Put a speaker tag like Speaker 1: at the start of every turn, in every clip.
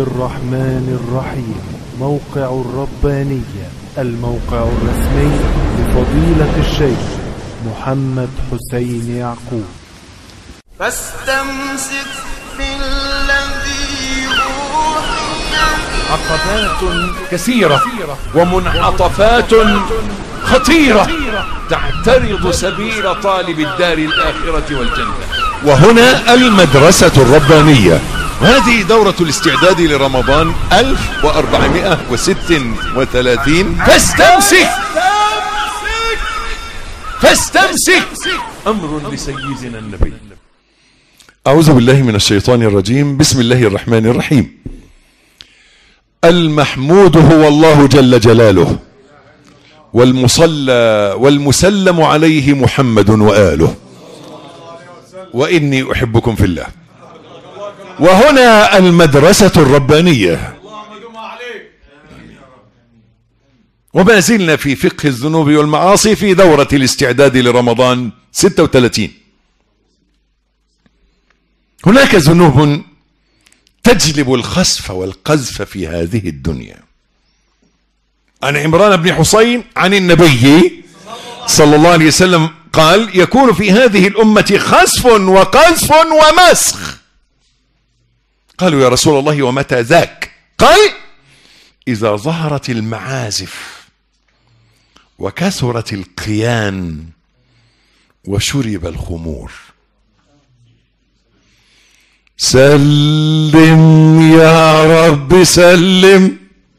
Speaker 1: الرحمن الرحيم. موقع الربانية، الموقع الرسمي لفضيلة الشيخ محمد حسين يعقوب.
Speaker 2: فاستمسك بالذي أوحي.
Speaker 3: عقبات كثيرة ومنعطفات خطيرة تعترض سبيل طالب الدار الآخرة والجنة.
Speaker 4: وهنا المدرسة الربانية، هذه دورة الاستعداد لرمضان 1436.
Speaker 3: فاستمسك أمر لسيدنا النبي.
Speaker 4: أعوذ بالله من الشيطان الرجيم. بسم الله الرحمن الرحيم. المحمود هو الله جل جلاله، والمصلى والمسلم عليه محمد وآله، وإني أحبكم في الله. وهنا المدرسة الربانية، وما زلنا في فقه الذنوب والمعاصي في دورة الاستعداد لرمضان 36. هناك ذنوب تجلب الخسف والقذف في هذه الدنيا. عن عمران بن حسين عن النبي صلى الله عليه وسلم قال: يكون في هذه الأمة خسف وقذف ومسخ. قالوا: يا رسول الله ومتى ذاك؟ قال: إذا ظهرت المعازف وكثرت القيان وشرب الخمور. سلم يا رب سلم.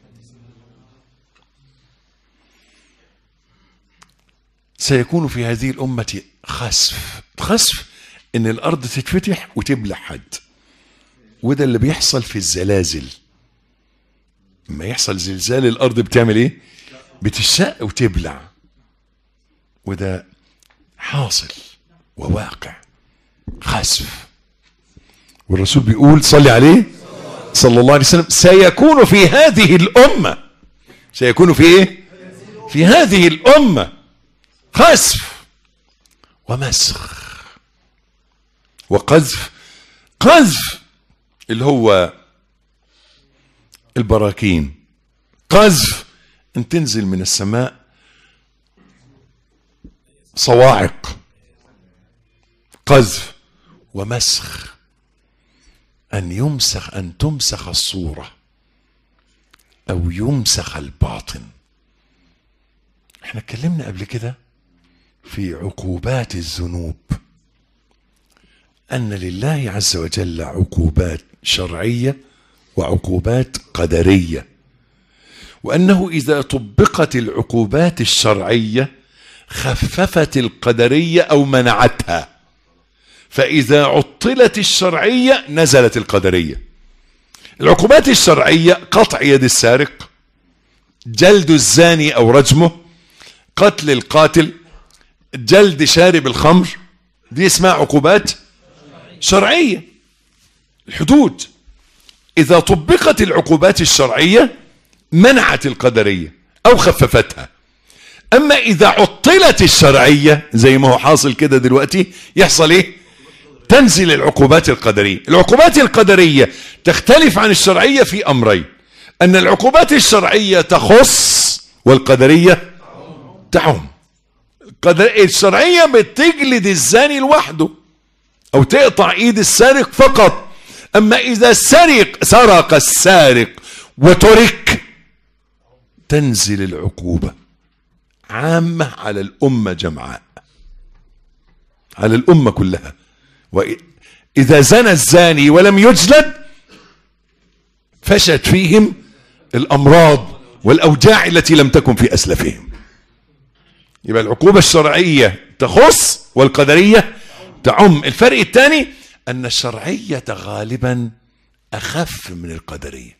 Speaker 4: سيكون في هذه الأمة خسف إن الأرض تتفتح وتبلع حد، وده اللي بيحصل في الزلازل. لما يحصل زلزال الأرض بتعمل إيه؟ بتشق وتبلع، وده حاصل وواقع، خسف. والرسول بيقول صلي عليه صلى الله عليه وسلم: سيكون في هذه الأمة، سيكون في إيه؟ في هذه الأمة خسف ومسخ وقذف. قذف اللي هو البراكين، قذف ان تنزل من السماء صواعق، قذف. ومسخ ان تمسخ الصورة او يمسخ الباطن. احنا اتكلمنا قبل كده في عقوبات الذنوب ان لله عز وجل عقوبات شرعية وعقوبات قدرية، وأنه إذا طبقت العقوبات الشرعية خففت القدرية أو منعتها، فإذا عطلت الشرعية نزلت القدرية. العقوبات الشرعية: قطع يد السارق، جلد الزاني أو رجمه، قتل القاتل، جلد شارب الخمر. دي اسمها عقوبات شرعية، الحدود. إذا طبقت العقوبات الشرعية منعت القدرية أو خففتها. أما إذا عطلت الشرعية زي ما هو حاصل كده دلوقتي، يحصل إيه؟ تنزل العقوبات القدرية. العقوبات القدرية تختلف عن الشرعية في أمرين: أن العقوبات الشرعية تخص والقدرية تعم. الشرعية بتجلد الزاني لوحده أو تقطع إيد السارق فقط. أما إذا سرق السارق وترك، تنزل العقوبة عامة على الأمة جمعاء، على الأمة كلها. وإذا زنى الزاني ولم يجلد فشت فيهم الأمراض والأوجاع التي لم تكن في أسلافهم. يبقى العقوبة الشرعية تخص والقدرية تعم. الفرق الثاني أن الشرعية غالبا أخف من القدرية.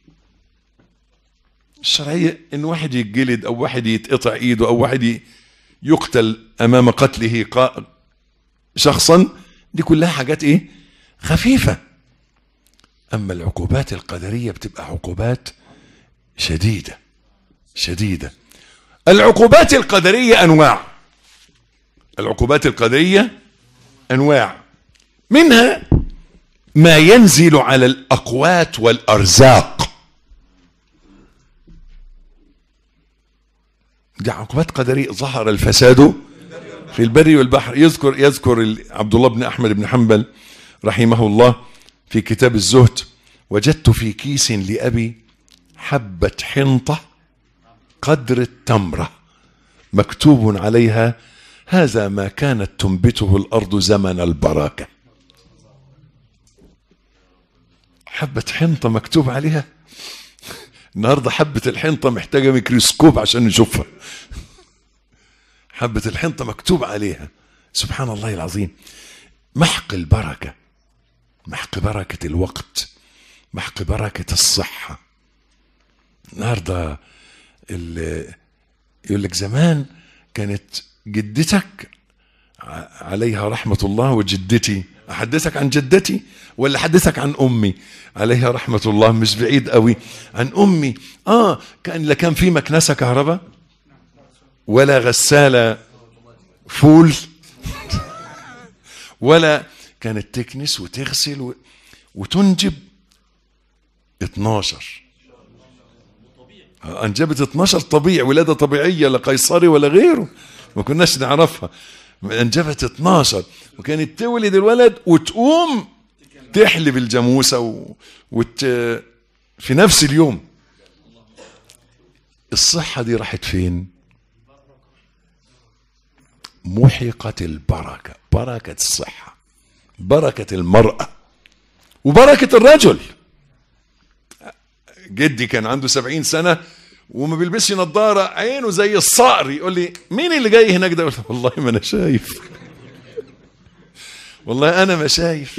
Speaker 4: الشرعية إن واحد يتجلد أو واحد يتقطع إيده أو واحد يقتل أمام قتله شخصا، دي كلها حاجات إيه؟ خفيفة. أما العقوبات القدرية بتبقى عقوبات شديدة شديدة. العقوبات القدرية أنواع. العقوبات القدرية أنواع، منها ما ينزل على الأقوات والأرزاق. دي عقوبات قدرية. ظهر الفساد في البر والبحر. يذكر عبد الله بن أحمد بن حنبل رحمه الله في كتاب الزهد: وجدت في كيس لأبي حبة حنطة قدر التمرة مكتوب عليها: هذا ما كانت تنبته الأرض زمن البركة. حبة حنطة مكتوب عليها. النهاردة حبة الحنطة محتاجة ميكروسكوب عشان نشوفها. حبة الحنطة مكتوب عليها. سبحان الله العظيم. محق البركة، محق بركة الوقت، محق بركة الصحة. النهاردة يقول لك زمان كانت جدتك عليها رحمة الله وجدتي. أحدثك عن جدتي ولا أحدثك عن أمي عليها رحمة الله؟ مش بعيد قوي عن أمي. لا كان في مكنسة كهرباء ولا غسالة فول ولا كانت تكنس وتغسل وتنجب 12. أنجبت 12 طبيعي، ولادة طبيعية، لا قيصري ولا غيره، ما كناش نعرفها. أنجبت 12 وكانت تولد الولد وتقوم تحلب الجاموسة في نفس اليوم. الصحة دي راحت فين؟ محقت البركة، بركة الصحة، بركة المرأة وبركة الرجل. جدي كان عنده 70 سنة وما بيلبسش نظارة، عينه زي الصقر. يقول لي: مين اللي جاي هناك ده؟ أقول له: والله ما أنا شايف، والله أنا ما شايف.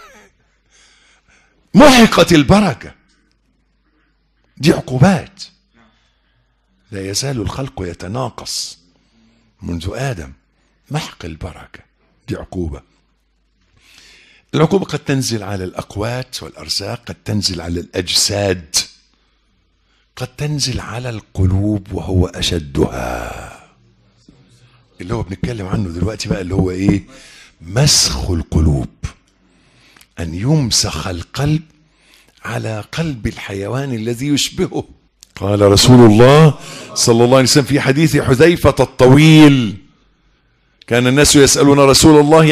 Speaker 4: محقت البركة. دي عقوبات. لا يزال الخلق يتناقص منذ آدم. محق البركة دي عقوبة. العقوبة قد تنزل على الأقوات والأرزاق، قد تنزل على الأجساد، قد تنزل على القلوب وهو أشدها، اللي هو بنتكلم عنه دلوقتي بقى، اللي هو إيه؟ مسخ القلوب. أن يمسخ القلب على قلب الحيوان الذي يشبهه. قال رسول الله صلى الله عليه وسلم في حديث حذيفة الطويل: كان الناس يسألون رسول الله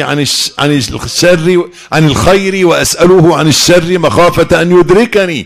Speaker 4: عن الخير وأسأله عن الشر مخافة أن يدركني.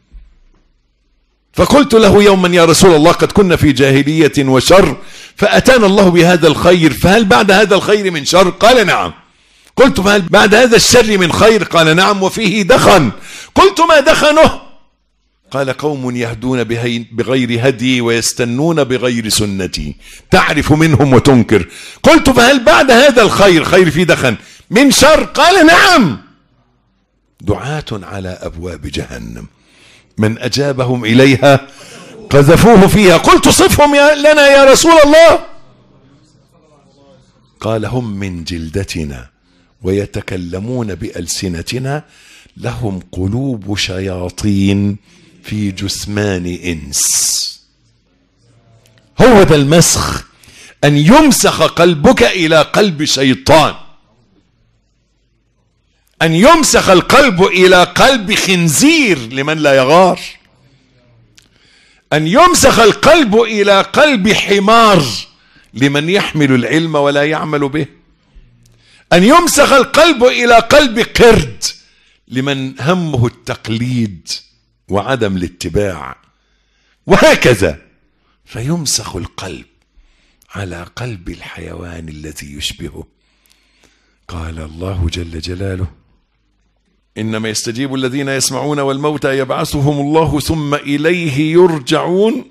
Speaker 4: فقلت له يوما: يا رسول الله، قد كنا في جاهلية وشر، فأتانا الله بهذا الخير، فهل بعد هذا الخير من شر؟ قال: نعم. قلت: فهل بعد هذا الشر من خير؟ قال: نعم، وفيه دخن. قلت: ما دخنه؟ قال: قوم يهدون بغير هدي ويستنون بغير سنتي، تعرف منهم وتنكر. قلت: فهل بعد هذا الخير، خير في دخن، من شر؟ قال: نعم، دعاة على أبواب جهنم، من أجابهم إليها قذفوه فيها. قلت: صفهم لنا يا رسول الله. قال: هم من جلدتنا ويتكلمون بألسنتنا، لهم قلوب شياطين في جثمان إنس. هو ذا المسخ، أن يمسخ قلبك إلى قلب شيطان، أن يمسخ القلب إلى قلب خنزير لمن لا يغار، أن يمسخ القلب إلى قلب حمار لمن يحمل العلم ولا يعمل به، أن يمسخ القلب إلى قلب قرد لمن همه التقليد وعدم الاتباع، وهكذا. فيمسخ القلب على قلب الحيوان الذي يشبهه. قال الله جل جلاله: إنما يستجيب الذين يسمعون والموتى يبعثهم الله ثم إليه يرجعون.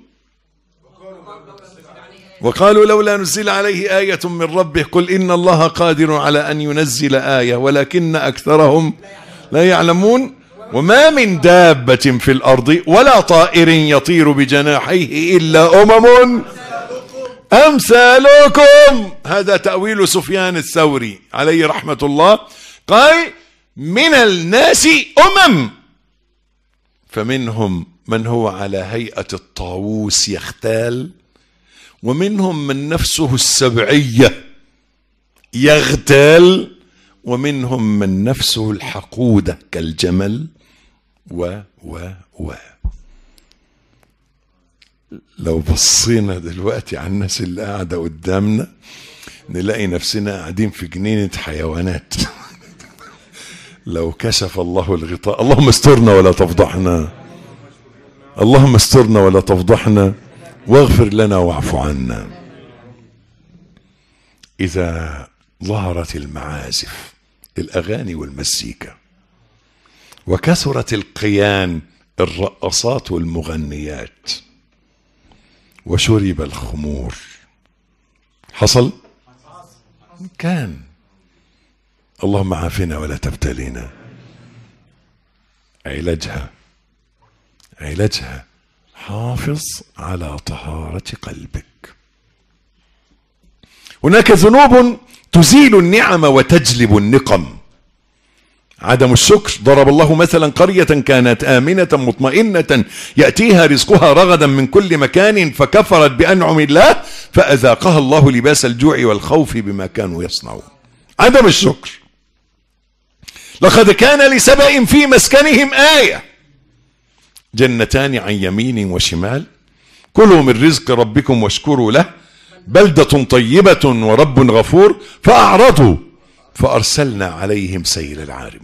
Speaker 4: وقالوا لولا نزل عليه آية من ربه قل إن الله قادر على أن ينزل آية ولكن أكثرهم لا يعلمون. وما من دابة في الأرض ولا طائر يطير بجناحيه إلا أمم أمثالكم. هذا تأويل سفيان الثوري عليه رحمة الله. قال: من الناس أمم، فمنهم من هو على هيئة الطاووس يختال، ومنهم من نفسه السبعية يغتال، ومنهم من نفسه الحقودة كالجمل لو بصينا دلوقتي على الناس اللي قاعدة قدامنا نلاقي نفسنا قاعدين في جنينة حيوانات. لو كشف الله الغطاء. اللهم استرنا ولا تفضحنا، اللهم استرنا ولا تفضحنا، واغفر لنا واعف عنا. إذا ظهرت المعازف، الأغاني والمزيكا، وكثرت القيان، الرقصات والمغنيات، وشرب الخمور، حصل؟ كان. اللهم عافنا ولا تبتلينا. علاجها حافظ على طهارة قلبك. هناك ذنوب تزيل النعم وتجلب النقم. عدم الشكر. ضرب الله مثلا قرية كانت آمنة مطمئنة يأتيها رزقها رغدا من كل مكان فكفرت بأنعم الله فأذاقها الله لباس الجوع والخوف بما كانوا يصنعون. عدم الشكر. لقد كان لسبأ في مسكنهم آية، جنتان عن يمين وشمال، كلوا من رزق ربكم واشكروا له بلدة طيبة ورب غفور، فأعرضوا فأرسلنا عليهم سيل العارم.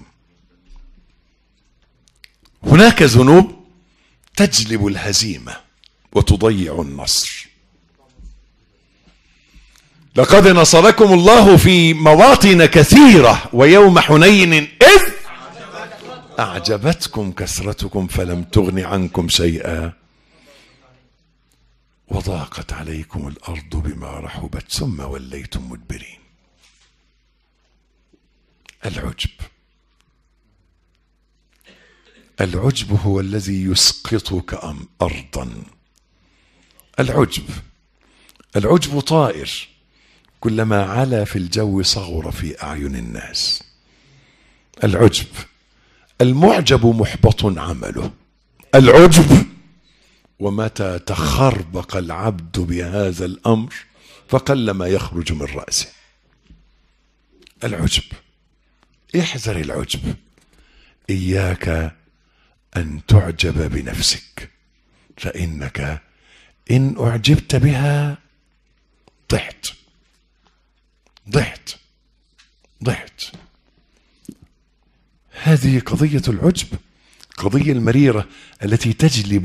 Speaker 4: هناك ذنوب تجلب الهزيمة وتضيع النصر. لقد نصركم الله في مواطن كثيرة ويوم حنين إذ أعجبتكم كثرتكم فلم تغن عنكم شيئا وضاقت عليكم الأرض بما رحبت ثم وليتم مدبرين. العجب هو الذي يسقطك أرضا. العجب طائر كلما علا في الجو صغر في أعين الناس. العجب. المعجب محبط عمله. العجب. ومتى تخربق العبد بهذا الأمر فقل ما يخرج من رأسه. العجب. احذر العجب. إياك أن تعجب بنفسك، فإنك إن أعجبت بها ضحت. هذه قضية العجب، قضية المريرة التي تجلب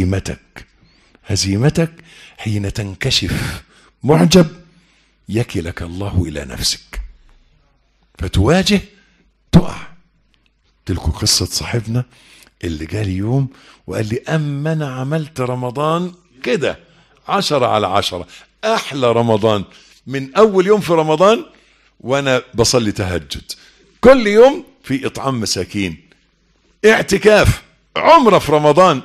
Speaker 4: هزيمتك حين تنكشف معجب يكلك الله إلى نفسك فتواجه تقع. تلك قصة صاحبنا اللي جالي يوم وقال لي أما أنا عملت رمضان كده 10/10، أحلى رمضان من أول يوم في رمضان وأنا بصلي تهجد كل يوم في إطعام مساكين، اعتكاف، عمرة في رمضان،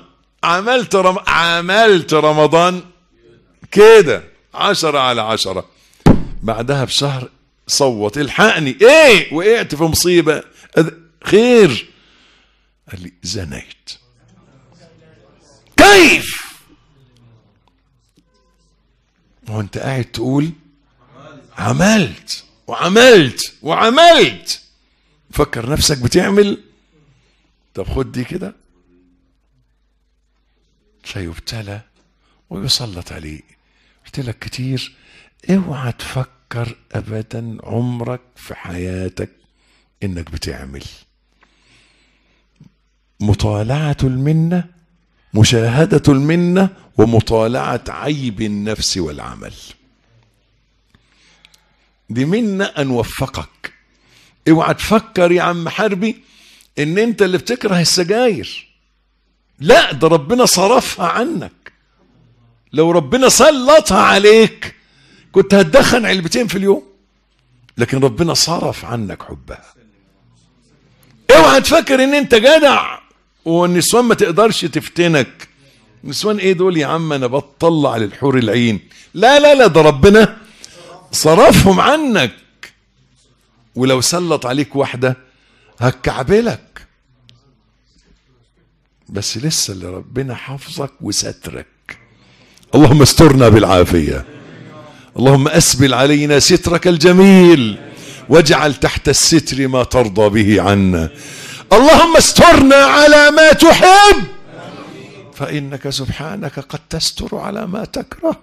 Speaker 4: عملت رمضان كده 10/10. بعدها بشهر صوت الحقني، ايه وقعت في مصيبة، خير. قال لي زنيت. كيف وانت قاعد تقول عملت فكر نفسك بتعمل. طب خد دي كده، فيبتلى ويسلط عليه. قلت لك كتير اوعى تفكر ابدا عمرك في حياتك انك بتعمل. مطالعة المنة، مشاهدة المنة، ومطالعة عيب النفس والعمل. دي منة ان وفقك. اوعى تفكر يا عم حربي ان انت اللي بتكره السجاير، لا، ده ربنا صرفها عنك. لو ربنا سلطها عليك كنت هتدخن علبتين في اليوم، لكن ربنا صرف عنك حبها. اوعى تفكر ان انت جدع والنسوان ما تقدرش تفتنك. نسوان ايه دول يا عم، انا بطلع للحور العين. لا، ده ربنا صرفهم عنك. ولو سلط عليك واحدة هتكعبلك، بس لسه اللي ربنا حافظك وسترك. اللهم استرنا بالعافية، اللهم أسبل علينا سترك الجميل واجعل تحت الستر ما ترضى به عنا. اللهم استرنا على ما تحب فإنك سبحانك قد تستر على ما تكره.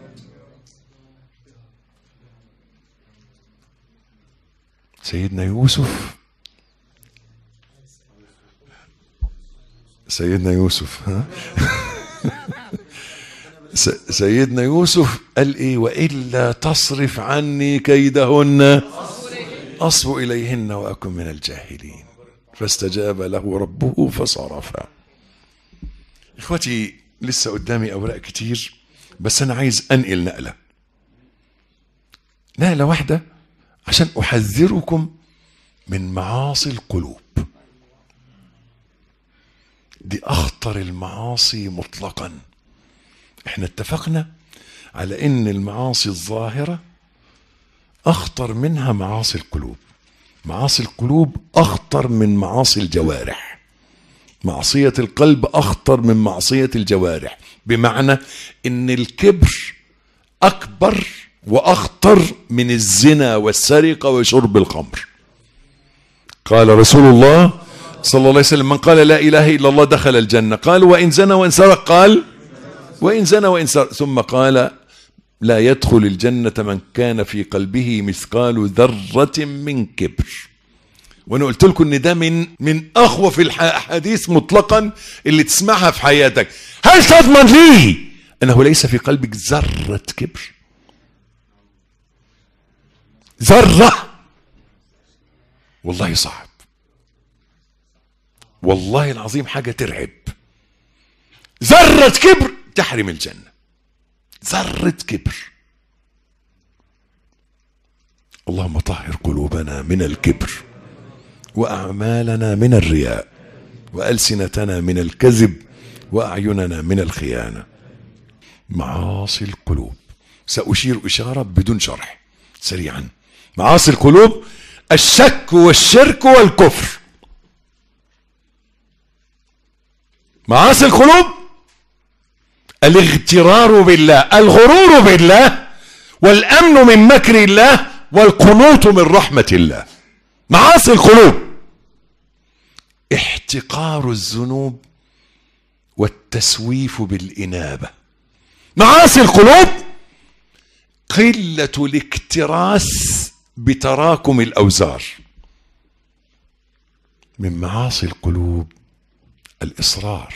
Speaker 4: سيدنا يوسف ها سيدنا يوسف قال ايه؟ وإلا تصرف عني كيدهن أصب إليهن وأكن من الجاهلين فاستجاب له ربه فصرفا. إخوتي لسه قدامي أوراق كتير، بس أنا عايز أنقل نقلة واحدة عشان أحذركم من معاصي القلوب. دي أخطر المعاصي مطلقا. احنا اتفقنا على ان المعاصي الظاهرة اخطر منها معاصي القلوب. معاصي القلوب اخطر من معاصي الجوارح. معصية القلب اخطر من معصية الجوارح، بمعنى ان الكبر اكبر واخطر من الزنا والسرقة وشرب الخمر. قال رسول الله صلى الله عليه وسلم: من قال لا اله الا الله دخل الجنة. قال: وان زنى وان سرق؟ قال: وإن زنى وإن سرق. ثم قال: لا يدخل الجنة من كان في قلبه مثقال ذرة من كبر. وأنا قلت لكم إن ده من أخوف الأحاديث مطلقا اللي تسمعها في حياتك. هل تضمن لي أنه ليس في قلبك ذرة كبر؟ ذرة؟ والله صعب، والله العظيم حاجة ترعب. ذرة كبر تحرم الجنة. ذرة كبر. اللهم طهر قلوبنا من الكبر، وأعمالنا من الرياء، وألسنتنا من الكذب، وأعيننا من الخيانة. معاصي القلوب سأشير إشارة بدون شرح سريعا. معاصي القلوب: الشك والشرك والكفر. معاصي القلوب: الاغترار بالله، الغرور بالله، والأمن من مكر الله، والقنوط من رحمة الله. معاصي القلوب: احتقار الذنوب والتسويف بالإنابة. معاصي القلوب: قلة الاكتراث بتراكم الأوزار. من معاصي القلوب: الإصرار.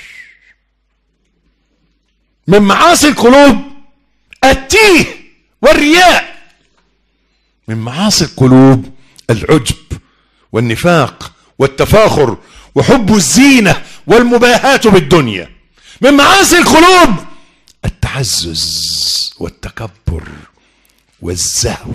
Speaker 4: من معاصي القلوب: التيه والرياء. من معاصي القلوب: العجب والنفاق والتفاخر وحب الزينة والمباهاة بالدنيا. من معاصي القلوب: التعزز والتكبر والزهو.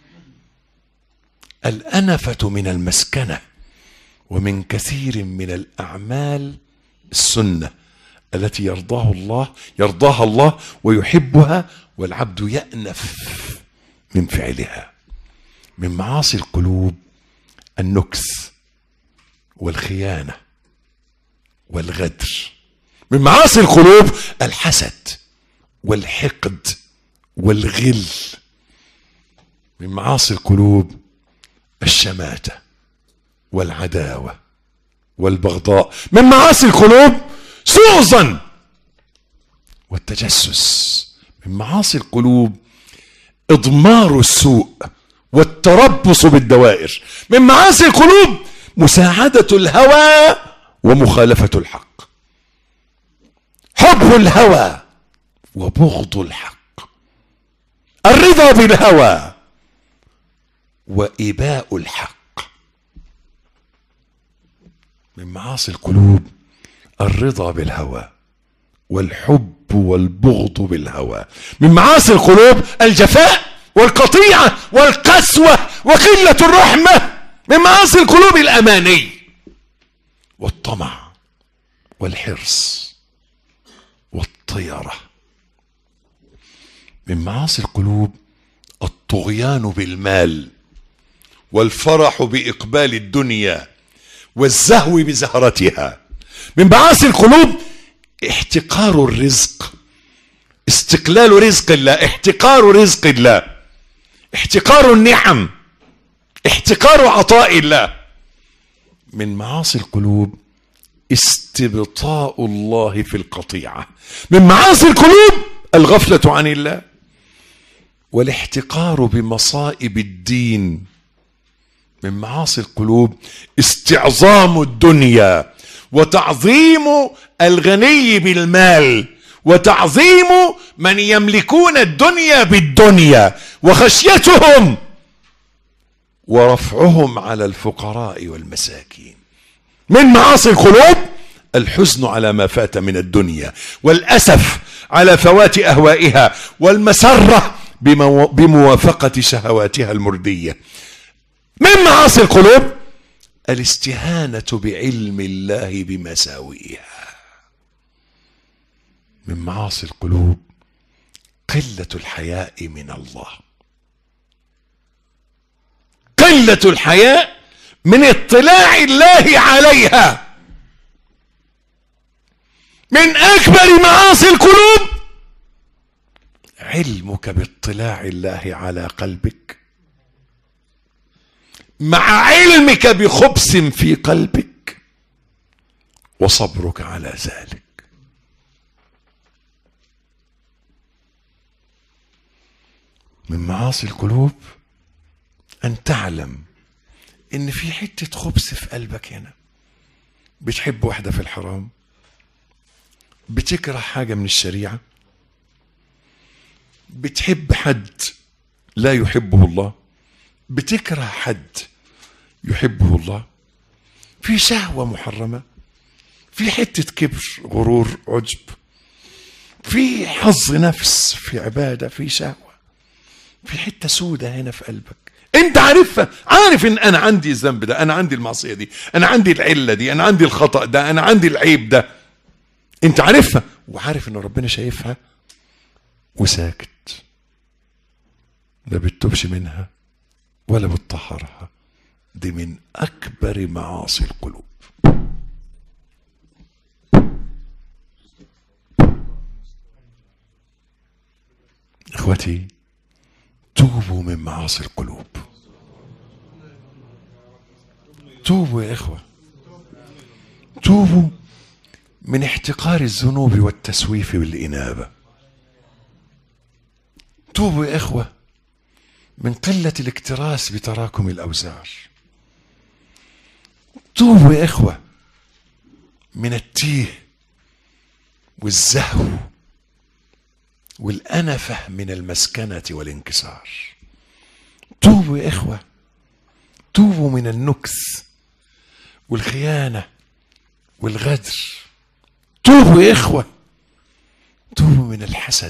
Speaker 4: الأنفة من المسكنة. ومن كثير من الأعمال السنة التي يرضاها الله ويحبها، والعبد يأنف من فعلها. من معاصي القلوب: النكث والخيانة والغدر. من معاصي القلوب: الحسد والحقد والغل. من معاصي القلوب: الشماتة والعداوة والبغضاء. من معاصي القلوب: سوء الظن والتجسس. من معاصي القلوب: إضمار السوء والتربص بالدوائر. من معاصي القلوب: مساعدة الهوى ومخالفة الحق. حب الهوى وبغض الحق. الرضا بالهوى وإباء الحق. من معاصي القلوب: الرضا بالهوى والحب والبغض بالهوى. من معاصي القلوب: الجفاء والقطيعة والقسوة وقلة الرحمة. من معاصي القلوب: الأماني والطمع والحرص والطيرة. من معاصي القلوب: الطغيان بالمال والفرح بإقبال الدنيا والزهو بزهرتها. من معاصي القلوب: احتقار الرزق، استقلال رزق الله، احتقار رزق الله، احتقار النعم، احتقار عطاء الله. من معاصي القلوب: استبطاء الله في القطيعة. من معاصي القلوب الغفلة عن الله والاحتقار بمصائب الدين. من معاصي القلوب استعظام الدنيا وتعظيم الغني بالمال وتعظيم من يملكون الدنيا بالدنيا وخشيتهم ورفعهم على الفقراء والمساكين. من معاصي القلوب الحزن على ما فات من الدنيا والأسف على فوات أهوائها والمسرة بموافقة شهواتها المردية. من معاصي القلوب الاستهانة بعلم الله بمساوئها. من معاصي القلوب قلة الحياء من الله، قلة الحياء من اطلاع الله عليها. من أكبر معاصي القلوب علمك باطلاع الله على قلبك مع علمك بخبث في قلبك وصبرك على ذلك. من معاصي القلوب أن تعلم إن في حتة خبث في قلبك هنا. بتحب واحدة في الحرام، بتكره حاجة من الشريعة، بتحب حد لا يحبه الله، بتكره حد يحبه الله، في شهوة محرمة، في حتة كبر غرور عجب، في حظ نفس، في عبادة، في شهوة، في حتة سودة هنا في قلبك انت عارفها. عارف ان انا عندي الذنب ده، انا عندي المعصية دي، انا عندي العلة دي، انا عندي الخطأ ده، انا عندي العيب ده. انت عارفها وعارف ان ربنا شايفها وساكت، لا بتتوبش منها ولا بتطهرها. دي من اكبر معاصي القلوب. اخوتي توبوا من معاصي القلوب، توبوا يا اخوة، توبوا من احتقار الذنوب والتسويف والإنابة. توبوا يا اخوة من قلة الاكتراث بتراكم الأوزار. توبوا يا اخوة من التيه والزهو والأنفة من المسكنة والانكسار. توبوا يا إخوة، توبوا من النكس والخيانة والغدر. توبوا يا إخوة، توبوا من الحسد.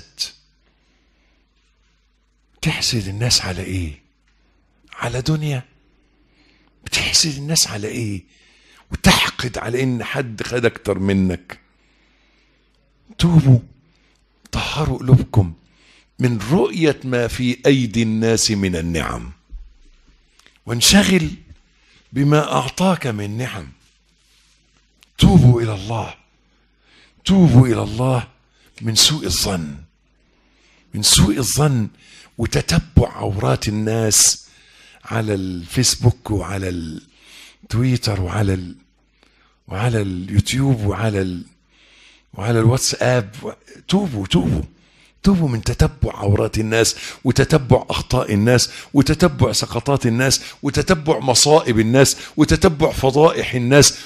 Speaker 4: تحسد الناس على إيه؟ على دنيا؟ بتحسد الناس على إيه؟ وتحقد على إن حد خد أكتر منك. توبوا، طهروا قلوبكم من رؤية ما في أيدي الناس من النعم، وانشغل بما أعطاك من نعم. توبوا إلى الله، توبوا إلى الله من سوء الظن، من سوء الظن وتتبع عورات الناس على الفيسبوك وعلى التويتر وعلى اليوتيوب وعلى الواتساب. توبوا من تتبع عورات الناس وتتبع أخطاء الناس وتتبع سقطات الناس وتتبع مصائب الناس وتتبع فضائح الناس.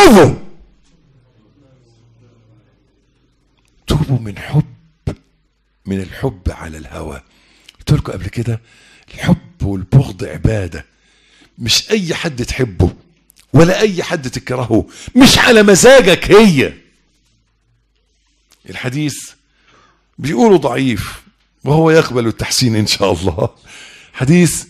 Speaker 4: توبوا من الحب على الهوى. قلت لكم قبل كده الحب والبغض عبادة، مش أي حد تحبه ولا أي حد تكرهه، مش على مزاجك. هي الحديث بيقولوا ضعيف وهو يقبل التحسين إن شاء الله. حديث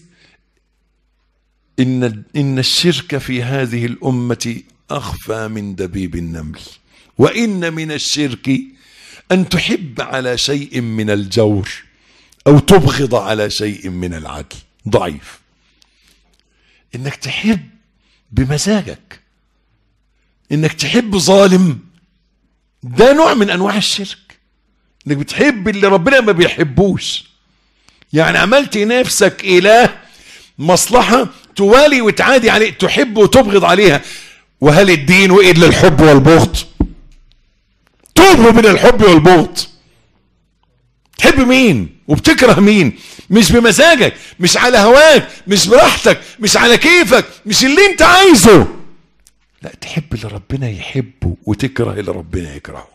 Speaker 4: إن الشرك في هذه الأمة أخفى من دبيب النمل، وإن من الشرك أن تحب على شيء من الجور أو تبغض على شيء من العدل. ضعيف. إنك تحب بمزاجك، إنك تحب ظالم، ده نوع من أنواع الشرك. إنك بتحب اللي ربنا ما بيحبوش، يعني عملت نفسك إله مصلحة توالي وتعادي عليه، تحب وتبغض عليها. وهل الدين وإلا الحب والبغض؟ توبوا من الحب والبغض. تحب مين وبتكره مين؟ مش بمزاجك، مش على هواك، مش براحتك، مش على كيفك، مش اللي انت عايزه. لا، تحب اللي ربنا يحبه وتكره اللي ربنا يكرهه.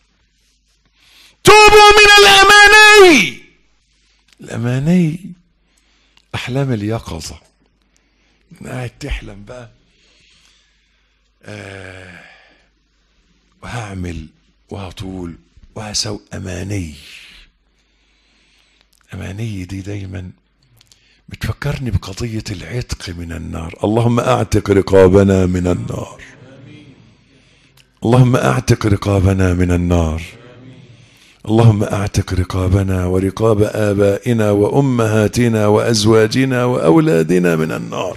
Speaker 4: توبوا من الأماني. الأماني أحلام اليقظة، قاعد تحلم بقى وهعمل وهطول وهسوي. أماني دي دايما بتفكرني بقضية العتق من النار. اللهم أعتق رقابنا من النار، اللهم أعتق رقابنا من النار، اللهم أعتق رقابنا ورقاب آبائنا وأمهاتنا وأزواجنا وأولادنا من النار.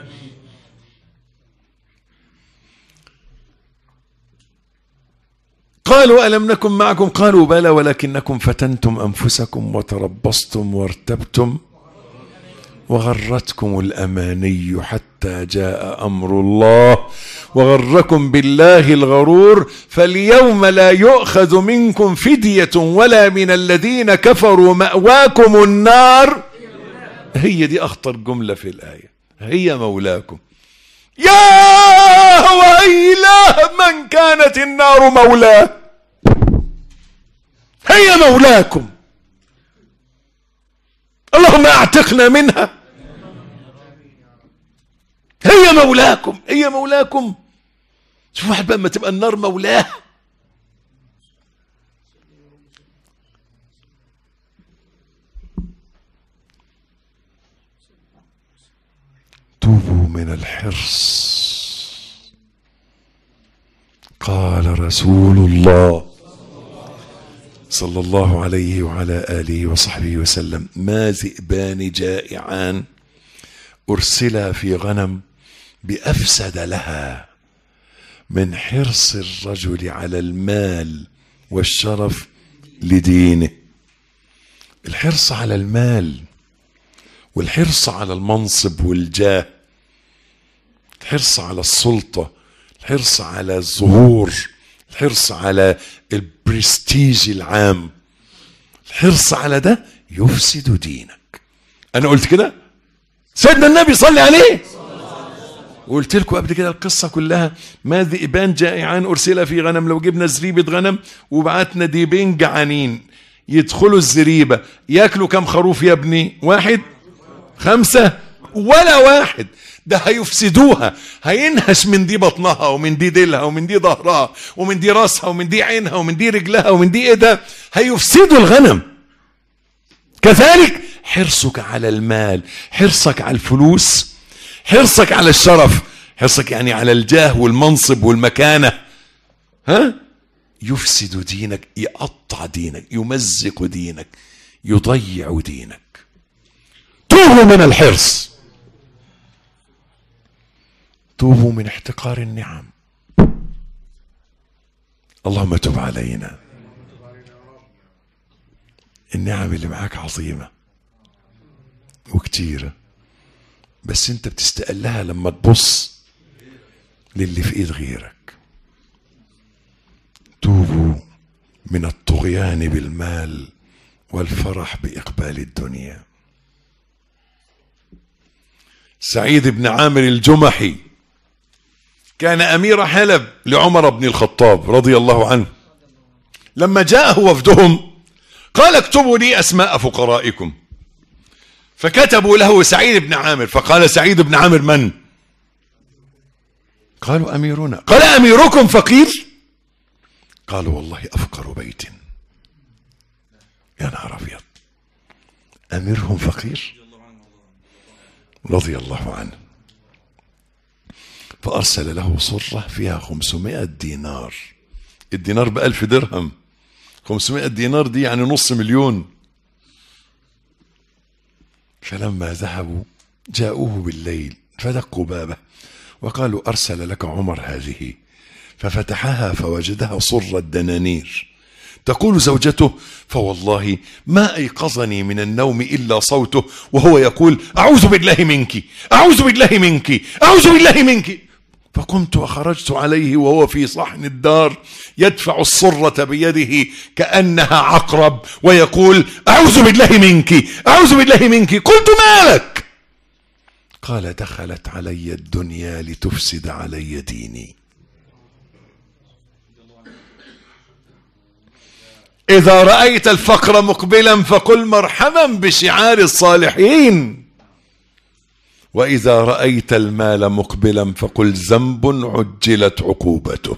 Speaker 4: قالوا ألم نكن معكم؟ قالوا بلى ولكنكم فتنتم أنفسكم وتربصتم وارتبتم وغرتكم الأماني حتى جاء أمر الله وغركم بالله الغرور. فاليوم لا يؤخذ منكم فدية ولا من الذين كفروا، مأواكم النار. هي دي أخطر جملة في الآية، هي مولاكم. يا ويله من كانت النار مولاه، هي مولاكم. اللهم اعتقنا منها. هي مولاكم، هي مولاكم. شوف واحد بقى ما تبقى النار مولاه. توبوا من الحرص. قال رسول الله صلى الله عليه وعلى آله وصحبه وسلم: ما ذئبان جائعان أرسلا في غنم بأفسد لها من حرص الرجل على المال والشرف لدينه. الحرص على المال والحرص على المنصب والجاه، الحرص على السلطة، الحرص على الظهور، الحرص على البرستيج العام، الحرص على ده يفسد دينك. أنا قلت كده؟ سيدنا النبي صلى عليه. وقلت لكم قبل كده القصة كلها. ما ذئبان جائعان أرسل في غنم. لو جبنا زريبة غنم وبعتنا ديبين جعانين يدخلوا الزريبة، ياكلوا كم خروف يا ابني؟ 1 5 ولا واحد. ده هيفسدوها، هينهش من دي بطنها ومن دي ديلها ومن دي ظهرها ومن دي راسها ومن دي عينها ومن دي رجلها ومن دي ايدها، هيفسدوا الغنم. كذلك حرصك على المال، حرصك على الفلوس، حرصك على الشرف، حرصك يعني على الجاه والمنصب والمكانة، يفسد دينك، يقطع دينك، يمزق دينك، يضيع دينك. توبوا من الحرص، توبوا من احتقار النعم. اللهم تب علينا. النعم اللي معاك عظيمة وكتيرة، بس انت بتستقلها لما تبص للي في ايد غيرك. توبوا من الطغيان بالمال والفرح بإقبال الدنيا. سعيد بن عامر الجمحي كان أمير حلب لعمر بن الخطاب رضي الله عنه. لما جاءه وفدهم قال: اكتبوا لي أسماء فقرائكم. فكتبوا له سعيد بن عامر. فقال سعيد بن عامر: من؟ قالوا: أميرنا. قال: أميركم فقير؟ قالوا: والله أفقر بيت. يا نهار أبيض، أميرهم فقير رضي الله عنه. فأرسل له صرة فيها 500 دينار. الدينار ب1000 درهم، 500 دينار دي يعني $500,000. فلما ذهبوا جاءوه بالليل فدقوا بابه وقالوا: أرسل لك عمر هذه. ففتحها فوجدها صرة دنانير. تقول زوجته: فوالله ما أيقظني من النوم إلا صوته وهو يقول: أعوذ بالله منك، أعوذ بالله منك، أعوذ بالله منك. فقمت وخرجت عليه وهو في صحن الدار يدفع الصرة بيده كأنها عقرب ويقول أعوذ بالله منك أعوذ بالله منك. قلت ما لك؟ قال دخلت علي الدنيا لتفسد علي ديني. إذا رأيت الفقر مقبلا فقل مرحبا بشعار الصالحين، وإذا رأيت المال مقبلا فقل ذنب عجلت عقوبته.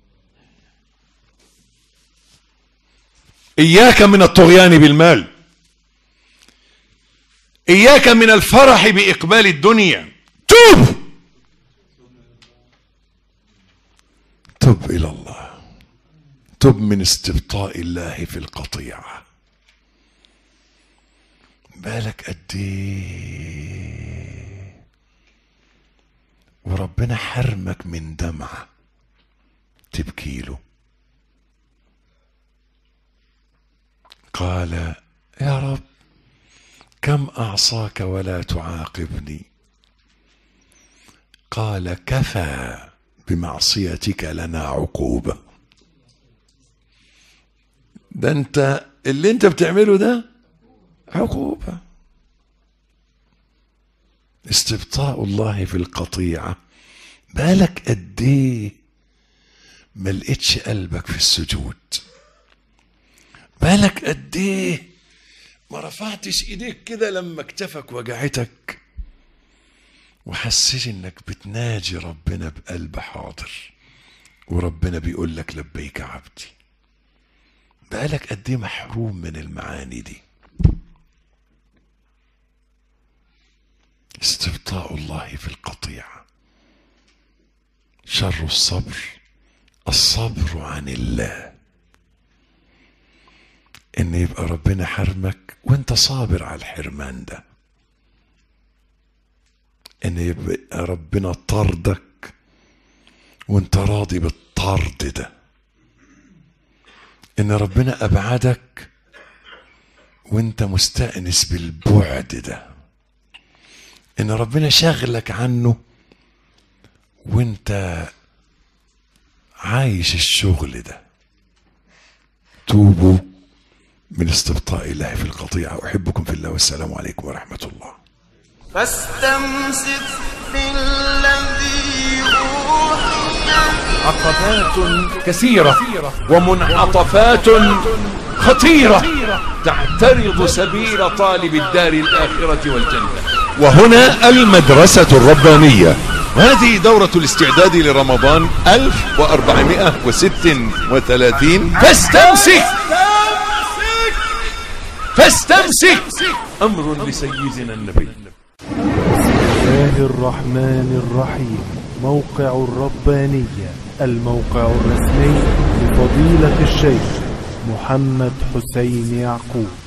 Speaker 4: إياك من الطغيان بالمال، إياك من الفرح بإقبال الدنيا. تب إلى الله، تب من استبطاء الله في القطيعة. بالك قد ايه وربنا حرمك من دمعة تبكي له. قال يا رب كم أعصاك ولا تعاقبني؟ قال كفى بمعصيتك لنا عقوبة. ده انت اللي انت بتعمله ده عقوبة. استبطاء الله في القطيعة. بالك قد ايه ما لقيتش قلبك في السجود؟ بالك قد ايه ما رفعتش ايديك كده لما كتفك وجعتك وحسيت انك بتناجي ربنا بقلب حاضر وربنا بيقول لك لبيك عبدي؟ بقالك قد ايه محروم من المعاني دي؟ استبطاء الله في القطيعة. شر الصبر الصبر عن الله، ان يبقى ربنا حرمك وانت صابر على الحرمان ده، ان يبقى ربنا طردك وانت راضي بالطرد ده، ان ربنا ابعدك وانت مستأنس بالبعد ده، ان ربنا شغلك عنه وانت عايش الشغل ده. توبوا من استبطاء الله في القطيعة. أحبكم في الله والسلام عليكم ورحمة الله.
Speaker 2: فاستمسك بالذي أوحي.
Speaker 3: عقبات كثيرة ومنعطفات خطيرة تعترض سبيل طالب الدار الآخرة والجنة.
Speaker 4: وهنا المدرسة الربانية، هذه دورة الاستعداد لرمضان 1436.
Speaker 3: فاستمسك أمر لسيدنا النبي.
Speaker 1: بسم الله الرحمن الرحيم. موقع الربانية، الموقع الرسمي لفضيلة الشيخ محمد حسين يعقوب.